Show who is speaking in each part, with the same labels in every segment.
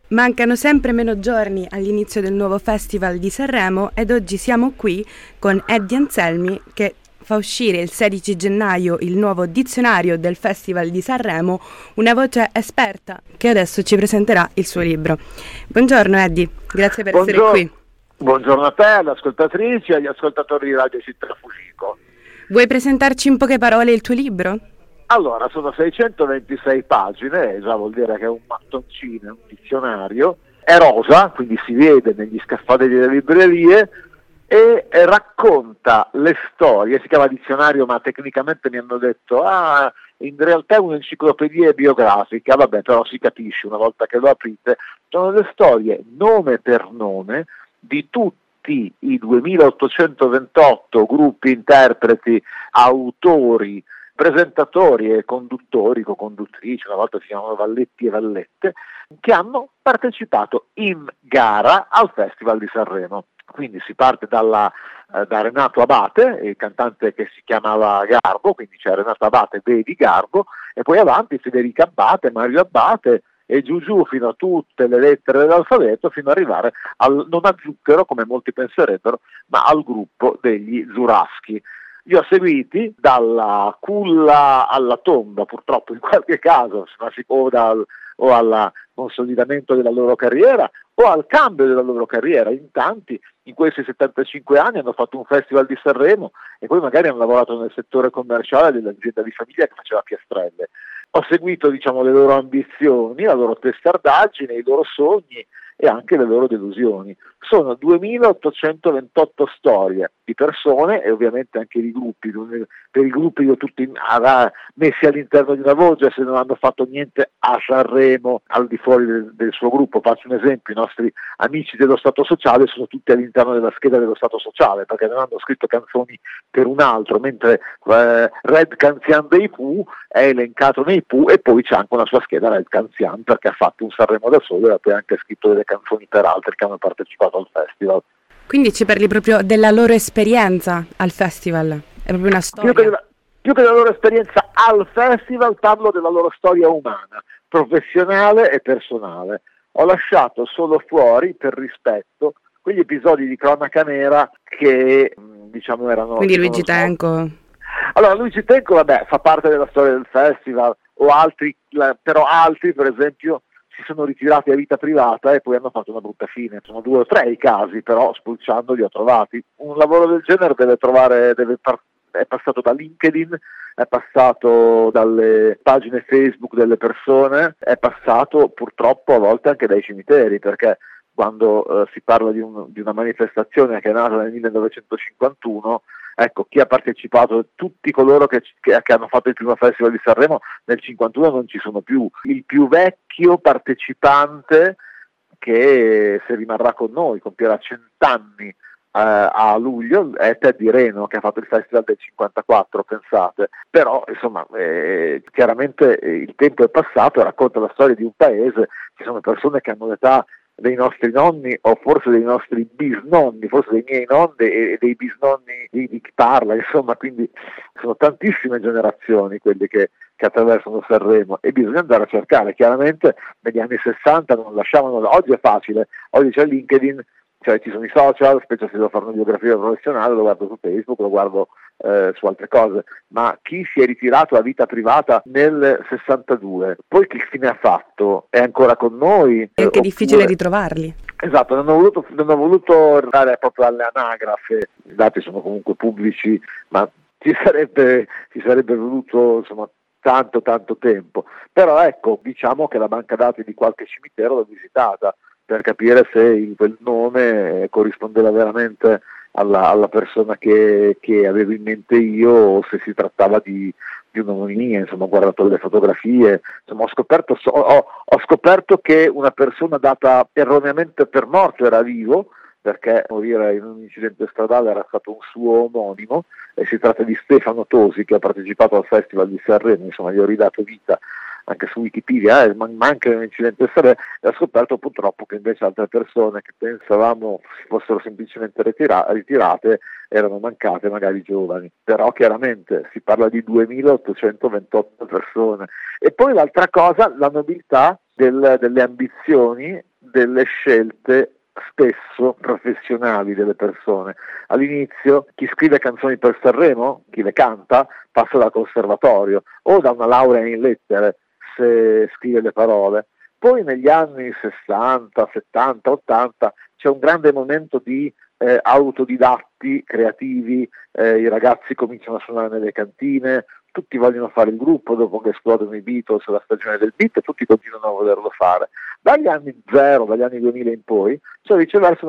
Speaker 1: Mancano sempre meno giorni all'inizio del nuovo Festival di Sanremo ed oggi siamo qui con Eddie Anselmi che fa uscire il 16 gennaio il nuovo dizionario del Festival di Sanremo, una voce esperta che adesso ci presenterà il suo libro. Buongiorno Eddie, grazie per essere qui.
Speaker 2: Buongiorno a te, alle ascoltatrici e agli ascoltatori di Radio Città Fucico.
Speaker 1: Vuoi presentarci in poche parole il tuo libro?
Speaker 2: Allora, sono 626 pagine, già vuol dire che è un mattoncino, un dizionario, è rosa, quindi si vede negli scaffali delle librerie, e racconta le storie, si chiama dizionario ma tecnicamente mi hanno detto, in realtà è un'enciclopedia biografica, vabbè, però si capisce una volta che lo aprite, sono le storie nome per nome di tutti i 2828 gruppi, interpreti, autori, presentatori e conduttori, co-conduttrici, una volta si chiamavano Valletti e Vallette, che hanno partecipato in gara al Festival di Sanremo. Quindi si parte da Renato Abate, il cantante che si chiamava Garbo, quindi c'è Renato Abate, Baby Garbo, e poi avanti Federica Abate, Mario Abate e giù fino a tutte le lettere dell'alfabeto, fino ad arrivare non a Zucchero, come molti penserebbero, ma al gruppo degli Zuraschi. Li ho seguiti dalla culla alla tomba, purtroppo in qualche caso, o al consolidamento della loro carriera o al cambio della loro carriera. In tanti, in questi 75 anni, hanno fatto un festival di Sanremo e poi magari hanno lavorato nel settore commerciale dell'azienda di famiglia che faceva piastrelle. Ho seguito, le loro ambizioni, la loro testardaggine, i loro sogni e anche le loro delusioni. Sono 2828 storie di persone e ovviamente anche di gruppi. Per i gruppi li ho tutti messi all'interno di una voce, se non hanno fatto niente a Sanremo al di fuori del suo gruppo. Faccio un esempio: i nostri amici dello Stato Sociale sono tutti all'interno della scheda dello Stato Sociale, perché non hanno scritto canzoni per un altro, mentre Red Canzian dei Pooh è elencato nei Pooh e poi c'è anche una sua scheda Red Canzian perché ha fatto un Sanremo da solo e ha poi anche scritto delle canzoni per altri che hanno partecipato al festival.
Speaker 1: Quindi ci parli proprio della loro esperienza al festival, è proprio una storia.
Speaker 2: Più che della loro esperienza al festival, parlo della loro storia umana, professionale e personale. Ho lasciato solo fuori, per rispetto, quegli episodi di cronaca nera che erano...
Speaker 1: Quindi Luigi Tenco.
Speaker 2: Allora, Luigi Tenco, fa parte della storia del festival, o altri, però altri, per esempio, si sono ritirati a vita privata e poi hanno fatto una brutta fine. Sono 2 o 3 i casi, però spulciando li ho trovati. Un lavoro del genere è passato da LinkedIn, è passato dalle pagine Facebook delle persone, è passato purtroppo a volte anche dai cimiteri, perché quando si parla di una manifestazione che è nata nel 1951, ecco, chi ha partecipato, tutti coloro che hanno fatto il primo festival di Sanremo nel 51 non ci sono più. Il più vecchio partecipante, che se rimarrà con noi, compierà 100 anni a luglio, è Teddy Reno, che ha fatto il festival del 54, pensate. Però insomma chiaramente il tempo è passato e racconta la storia di un paese. Ci sono persone che hanno l'età dei nostri nonni o forse dei nostri bisnonni, forse dei miei nonni e dei bisnonni di chi parla, insomma, quindi sono tantissime generazioni quelle che attraversano Sanremo e bisogna andare a cercare. Chiaramente negli anni 60 non lasciavano, oggi è facile, oggi c'è LinkedIn, cioè ci sono i social, specie se devo fare una biografia professionale, lo guardo su Facebook, lo guardo su altre cose, ma chi si è ritirato a vita privata nel 62, poi che fine ha fatto? È ancora con noi?
Speaker 1: È anche difficile ritrovarli.
Speaker 2: Esatto, non ho voluto andare proprio alle anagrafe, i dati sono comunque pubblici, ma ci sarebbe voluto insomma tanto tempo, però ecco, diciamo che la banca dati di qualche cimitero l'ho visitata per capire se quel nome corrispondeva veramente alla persona che avevo in mente io o se si trattava di un'omonimia. Insomma, ho guardato le fotografie, insomma, ho scoperto che una persona data erroneamente per morto era vivo, perché morire in un incidente stradale era stato un suo omonimo, e si tratta di Stefano Tosi, che ha partecipato al Festival di Sanremo. Insomma, gli ho ridato vita anche su Wikipedia, manca un incidente stradale, e ho scoperto purtroppo che invece altre persone che pensavamo si fossero semplicemente ritirate erano mancate, magari giovani. Però chiaramente si parla di 2828 persone. E poi l'altra cosa, la nobiltà delle ambizioni delle scelte spesso professionali delle persone. All'inizio chi scrive canzoni per Sanremo, chi le canta, passa dal conservatorio o da una laurea in lettere se scrive le parole. Poi negli anni 60, 70, 80 c'è un grande momento di autodidatti creativi, i ragazzi cominciano a suonare nelle cantine, tutti vogliono fare il gruppo dopo che esplodono i Beatles, la stagione del beat, e tutti continuano a volerlo fare. Dagli anni 0, dagli anni 2000 in poi, c'è viceversa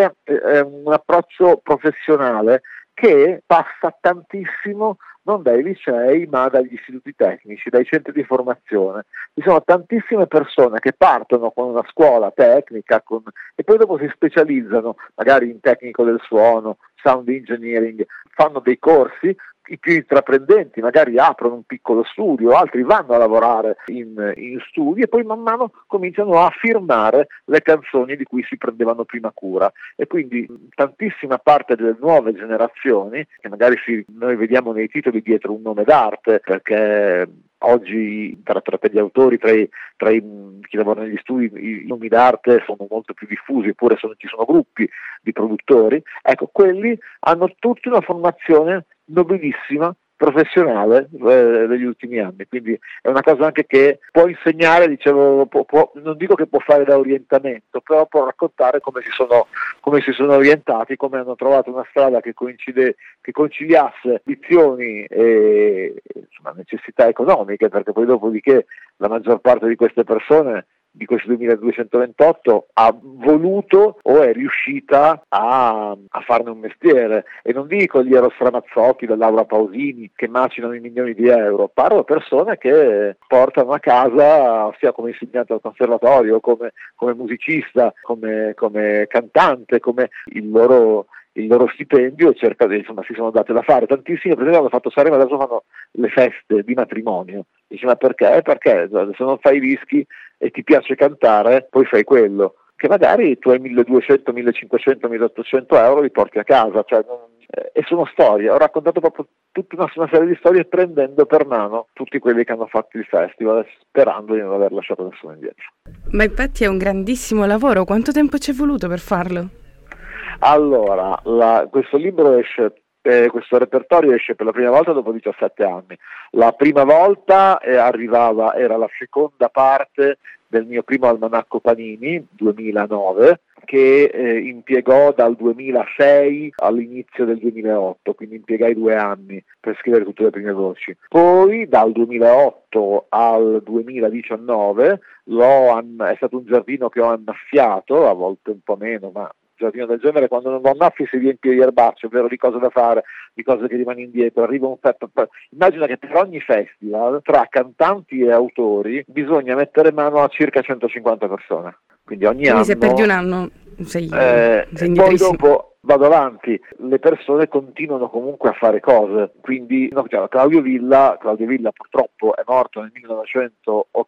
Speaker 2: un approccio professionale che passa tantissimo non dai licei ma dagli istituti tecnici, dai centri di formazione. Ci sono tantissime persone che partono con una scuola tecnica e poi dopo si specializzano magari in tecnico del suono, sound engineering, fanno dei corsi. I più intraprendenti magari aprono un piccolo studio, altri vanno a lavorare in studi e poi man mano cominciano a firmare le canzoni di cui si prendevano prima cura. E quindi tantissima parte delle nuove generazioni, che magari noi vediamo nei titoli dietro un nome d'arte, perché oggi tra gli autori, tra chi lavora negli studi, i nomi d'arte sono molto più diffusi, eppure ci sono gruppi di produttori, ecco, quelli hanno tutti una formazione nobilissima, professionale degli ultimi anni, quindi è una cosa anche che può insegnare, dicevo, non dico che può fare da orientamento, però può raccontare come si sono orientati, come hanno trovato una strada che conciliasse ambizioni e necessità economiche, perché poi dopodiché la maggior parte di queste persone, di questi 2228, ha voluto o è riuscita a farne un mestiere. E non dico gli Eros Ramazzotti, la Laura Pausini, che macinano i milioni di euro, parlo di persone che portano a casa, sia come insegnante al conservatorio, come musicista, come cantante, come il loro stipendio, si sono date da fare. Tantissimi, per esempio, hanno fatto Sanremo, adesso fanno le feste di matrimonio. Dice, ma perché? Perché se non fai i dischi e ti piace cantare, poi fai quello. Che magari tu hai 1200, 1500, 1800 euro, li porti a casa. E sono storie. Ho raccontato proprio tutta una serie di storie, prendendo per mano tutti quelli che hanno fatto il festival, sperando di non aver lasciato nessuno indietro.
Speaker 1: Ma infatti è un grandissimo lavoro. Quanto tempo ci è voluto per farlo?
Speaker 2: Allora, questo libro questo repertorio esce per la prima volta dopo 17 anni. La prima volta era la seconda parte del mio primo almanacco Panini, 2009, che impiegò dal 2006 all'inizio del 2008, quindi impiegai 2 anni per scrivere tutte le prime voci. Poi dal 2008 al 2019 è stato un giardino che ho annaffiato, a volte un po' meno, ma giardino del genere, quando non lo annaffi si riempie di erbacce, ovvero di cose da fare, di cose che rimani indietro. Arriva immagina che per ogni festival, tra cantanti e autori, bisogna mettere mano a circa 150 persone. Quindi ogni anno.
Speaker 1: Se perdi un anno sei
Speaker 2: poi dopo vado avanti, le persone continuano comunque a fare cose. Quindi Claudio Villa purtroppo è morto nel 1987.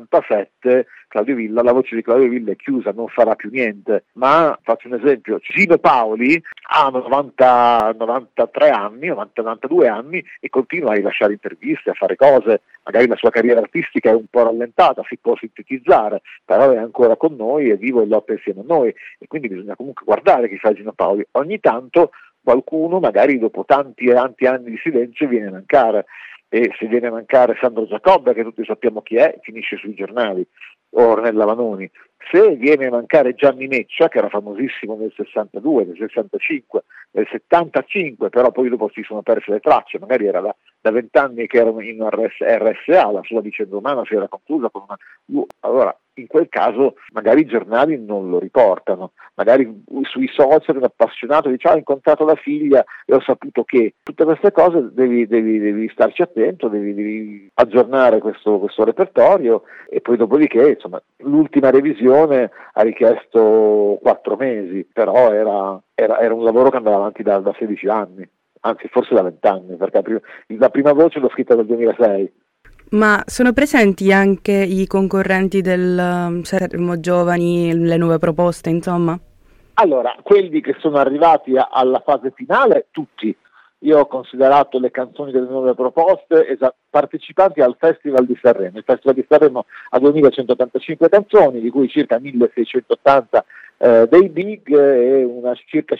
Speaker 2: La voce di Claudio Villa è chiusa, non farà più niente. Ma faccio un esempio: Gino Paoli ha 93 anni, 92 anni e continua a rilasciare interviste, a fare cose. Magari la sua carriera artistica è un po' rallentata, si può sintetizzare, però è ancora con noi, è vivo e lotta insieme a noi, e quindi bisogna comunque guardare chi fa Gino Paoli. Ogni tanto qualcuno, magari dopo tanti anni di silenzio, viene a mancare. E se viene a mancare Sandro Giacobbe, che tutti sappiamo chi è, finisce sui giornali, o Ornella Vanoni. Se viene a mancare Gianni Meccia, che era famosissimo nel 62, nel 65, nel 75, però poi dopo si sono perse le tracce, magari era da 20 anni che era in RSA, la sua vicenda umana si era conclusa con allora in quel caso magari i giornali non lo riportano, magari sui social un appassionato dice ho incontrato la figlia e ho saputo che. Tutte queste cose devi starci attento, devi aggiornare questo repertorio, e poi dopodiché insomma l'ultima revisione ha richiesto 4 mesi, però era un lavoro che andava avanti da 16 anni, anzi forse da 20 anni, perché la prima voce l'ho scritta nel 2006.
Speaker 1: Ma sono presenti anche i concorrenti del Sanremo Giovani, le nuove proposte, insomma?
Speaker 2: Allora, quelli che sono arrivati alla fase finale, tutti, io ho considerato le canzoni delle nuove proposte partecipanti al Festival di Sanremo. Il Festival di Sanremo ha 2185 canzoni, di cui circa 1680 dei big e circa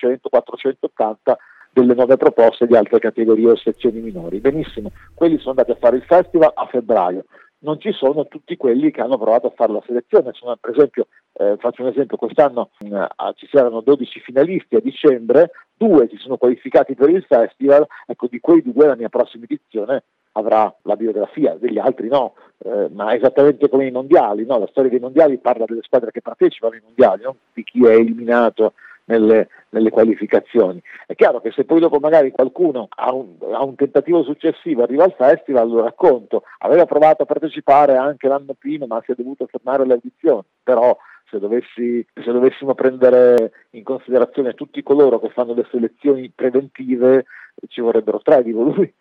Speaker 2: 500-480 delle nuove proposte di altre categorie o sezioni minori. Benissimo, quelli sono andati a fare il festival a febbraio. Non ci sono tutti quelli che hanno provato a fare la selezione. Per esempio, faccio un esempio, quest'anno ci saranno 12 finalisti a dicembre, 2 si sono qualificati per il festival, ecco, di quei 2 la mia prossima edizione avrà la biografia, degli altri no, ma esattamente come i mondiali, no? La storia dei mondiali parla delle squadre che partecipano ai mondiali, non di chi è eliminato nelle qualificazioni. È chiaro che se poi dopo magari qualcuno ha un tentativo successivo, arriva al festival, lo racconto, aveva provato a partecipare anche l'anno prima ma si è dovuto fermare le audizioni, però se dovessimo prendere in considerazione tutti coloro che fanno le selezioni preventive, ci vorrebbero 3 di volumi,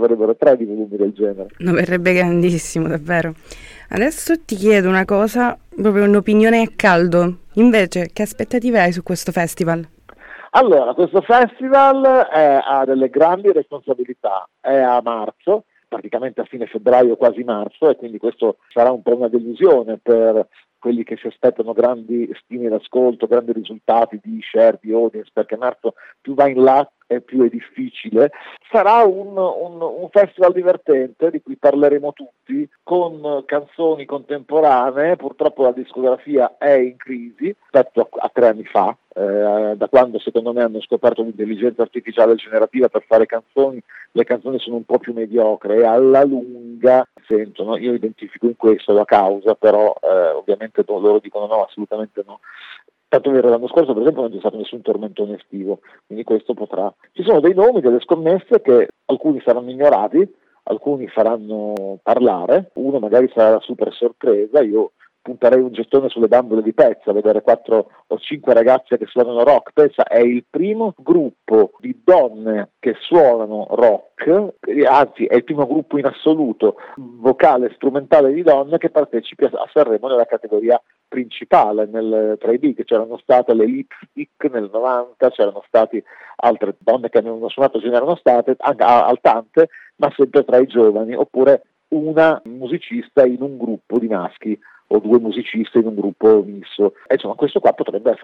Speaker 2: del genere.
Speaker 1: Non verrebbe grandissimo, davvero. Adesso ti chiedo una cosa, proprio un'opinione a caldo. Invece, che aspettative hai su questo festival?
Speaker 2: Allora, questo festival ha delle grandi responsabilità, è a marzo, praticamente a fine febbraio, quasi marzo, e quindi questo sarà un po' una delusione per quelli che si aspettano grandi stime d'ascolto, grandi risultati di share, di audience, perché marzo più va in là e più è difficile. Sarà un festival divertente di cui parleremo tutti, con canzoni contemporanee. Purtroppo la discografia è in crisi rispetto a 3 anni fa, da quando secondo me hanno scoperto l'intelligenza artificiale generativa per fare canzoni. Le canzoni sono un po' più mediocre e alla lunga sentono, io identifico in questo la causa, però ovviamente loro dicono no, assolutamente no. Tanto vero, l'anno scorso per esempio non c'è stato nessun tormentone estivo, quindi questo potrà. Ci sono dei nomi, delle scommesse che alcuni saranno ignorati, alcuni faranno parlare, uno magari sarà la super sorpresa. Io punterei un gettone sulle bambole di Pezza, vedere 4 o 5 ragazze che suonano rock. Pezza è il primo gruppo di donne che suonano rock, anzi è il primo gruppo in assoluto vocale strumentale di donne che partecipi a Sanremo nella categoria principale. Tra i big c'erano state le Lipstick nel 90, c'erano state altre donne che avevano suonato, ce n'erano state anche tante, ma sempre tra i giovani, oppure una musicista in un gruppo di maschi o 2 musicisti in un gruppo misto. E insomma questo qua potrebbe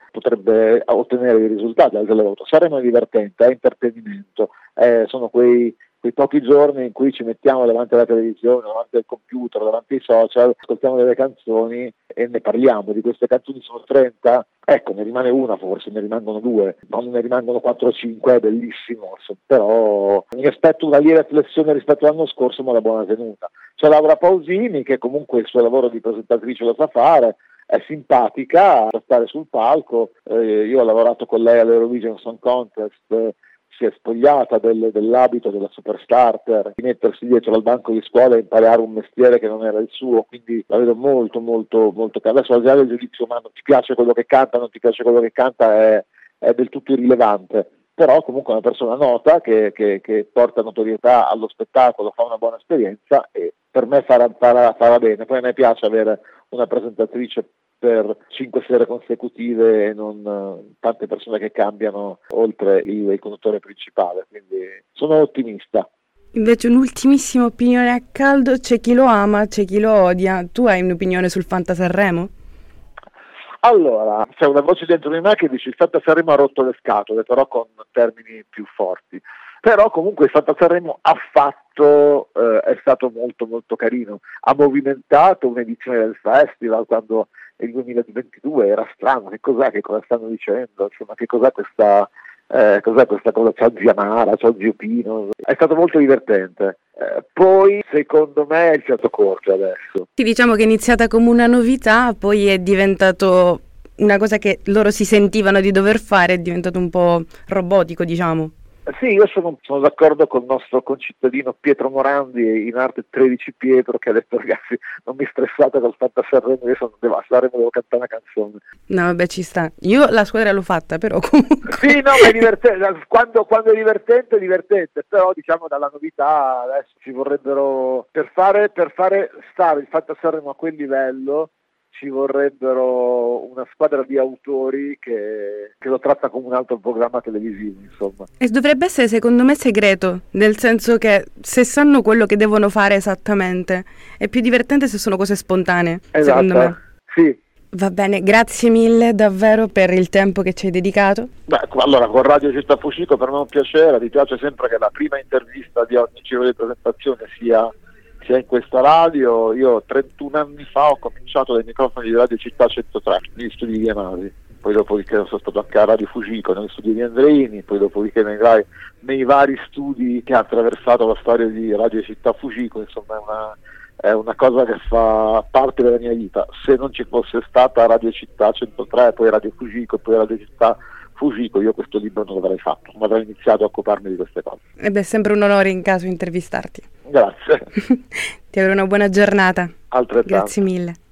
Speaker 2: ottenere i risultati al voto. Saremo divertente, è intrattenimento, sono quei pochi giorni in cui ci mettiamo davanti alla televisione, davanti al computer, davanti ai social, ascoltiamo delle canzoni e ne parliamo. Di queste canzoni sono 30, ecco, ne rimane una, forse ne rimangono 2, non ne rimangono 4 o 5, è bellissimo, però mi aspetto una lieve flessione rispetto all'anno scorso, ma la buona tenuta. C'è Laura Pausini che comunque il suo lavoro di presentatrice lo sa fare, è simpatica, sa stare sul palco. Io ho lavorato con lei all'Eurovision Song Contest, si è spogliata dell'abito della superstar di mettersi dietro al banco di scuola e imparare un mestiere che non era il suo, quindi la vedo molto molto molto cara. Adesso al di là del giudizio umano, ti piace quello che canta, non ti piace quello che canta, è del tutto irrilevante, però comunque è una persona nota che porta notorietà allo spettacolo, fa una buona esperienza e per me farà bene. Poi a me piace avere una presentatrice per 5 sere consecutive e non tante persone che cambiano oltre il conduttore principale, quindi sono ottimista.
Speaker 1: Invece un'ultimissima opinione a caldo, c'è chi lo ama, c'è chi lo odia. Tu hai un'opinione sul Fanta Sanremo?
Speaker 2: Allora, c'è una voce dentro di me che dice il Fanta Sanremo ha rotto le scatole, però con termini più forti. Però comunque il Fanta Sanremo è stato molto molto carino, ha movimentato un'edizione del festival quando il 2022 era strano, che cosa stanno dicendo, insomma, che cos'è questa cosa, c'è zia Mara, c'è zio Pino, è stato molto divertente. Poi secondo me è il fiato corto adesso.
Speaker 1: Sì, diciamo che è iniziata come una novità, poi è diventato una cosa che loro si sentivano di dover fare, è diventato un po' robotico, diciamo.
Speaker 2: Sì, io sono d'accordo con il nostro concittadino Pietro Morandi, in arte 13 Pietro, che ha detto ragazzi non mi stressate col Fanta Sanremo, io devo cantare una canzone.
Speaker 1: No vabbè, ci sta, io la squadra l'ho fatta però comunque.
Speaker 2: Sì, no, ma è divertente, quando è divertente, però diciamo dalla novità adesso ci vorrebbero, per fare stare il Fanta Sanremo a quel livello, ci vorrebbero una squadra di autori che lo tratta come un altro programma televisivo, insomma.
Speaker 1: E dovrebbe essere, secondo me, segreto, nel senso che se sanno quello che devono fare esattamente, è più divertente se sono cose spontanee, secondo me.
Speaker 2: Sì.
Speaker 1: Va bene, grazie mille davvero per il tempo che ci hai dedicato.
Speaker 2: Allora, con Radio Città Fucico per me è un piacere, mi piace sempre che la prima intervista di ogni giro di presentazione sia in questa radio. Io 31 anni fa ho cominciato dai microfoni di Radio Città 103, negli studi di Via Masi, poi dopodiché sono stato anche a Radio Fucico, negli studi di Andreini, poi dopodiché nei vari studi che ha attraversato la storia di Radio Città Fucico, insomma è una cosa che fa parte della mia vita. Se non ci fosse stata Radio Città 103, poi Radio Fucico e poi Radio Città Fucico, io questo libro non l'avrei fatto, non avrei iniziato a occuparmi di queste cose.
Speaker 1: Ed è sempre un onore in caso intervistarti.
Speaker 2: Grazie.
Speaker 1: Ti auguro una buona giornata.
Speaker 2: Altrettanto.
Speaker 1: Grazie mille.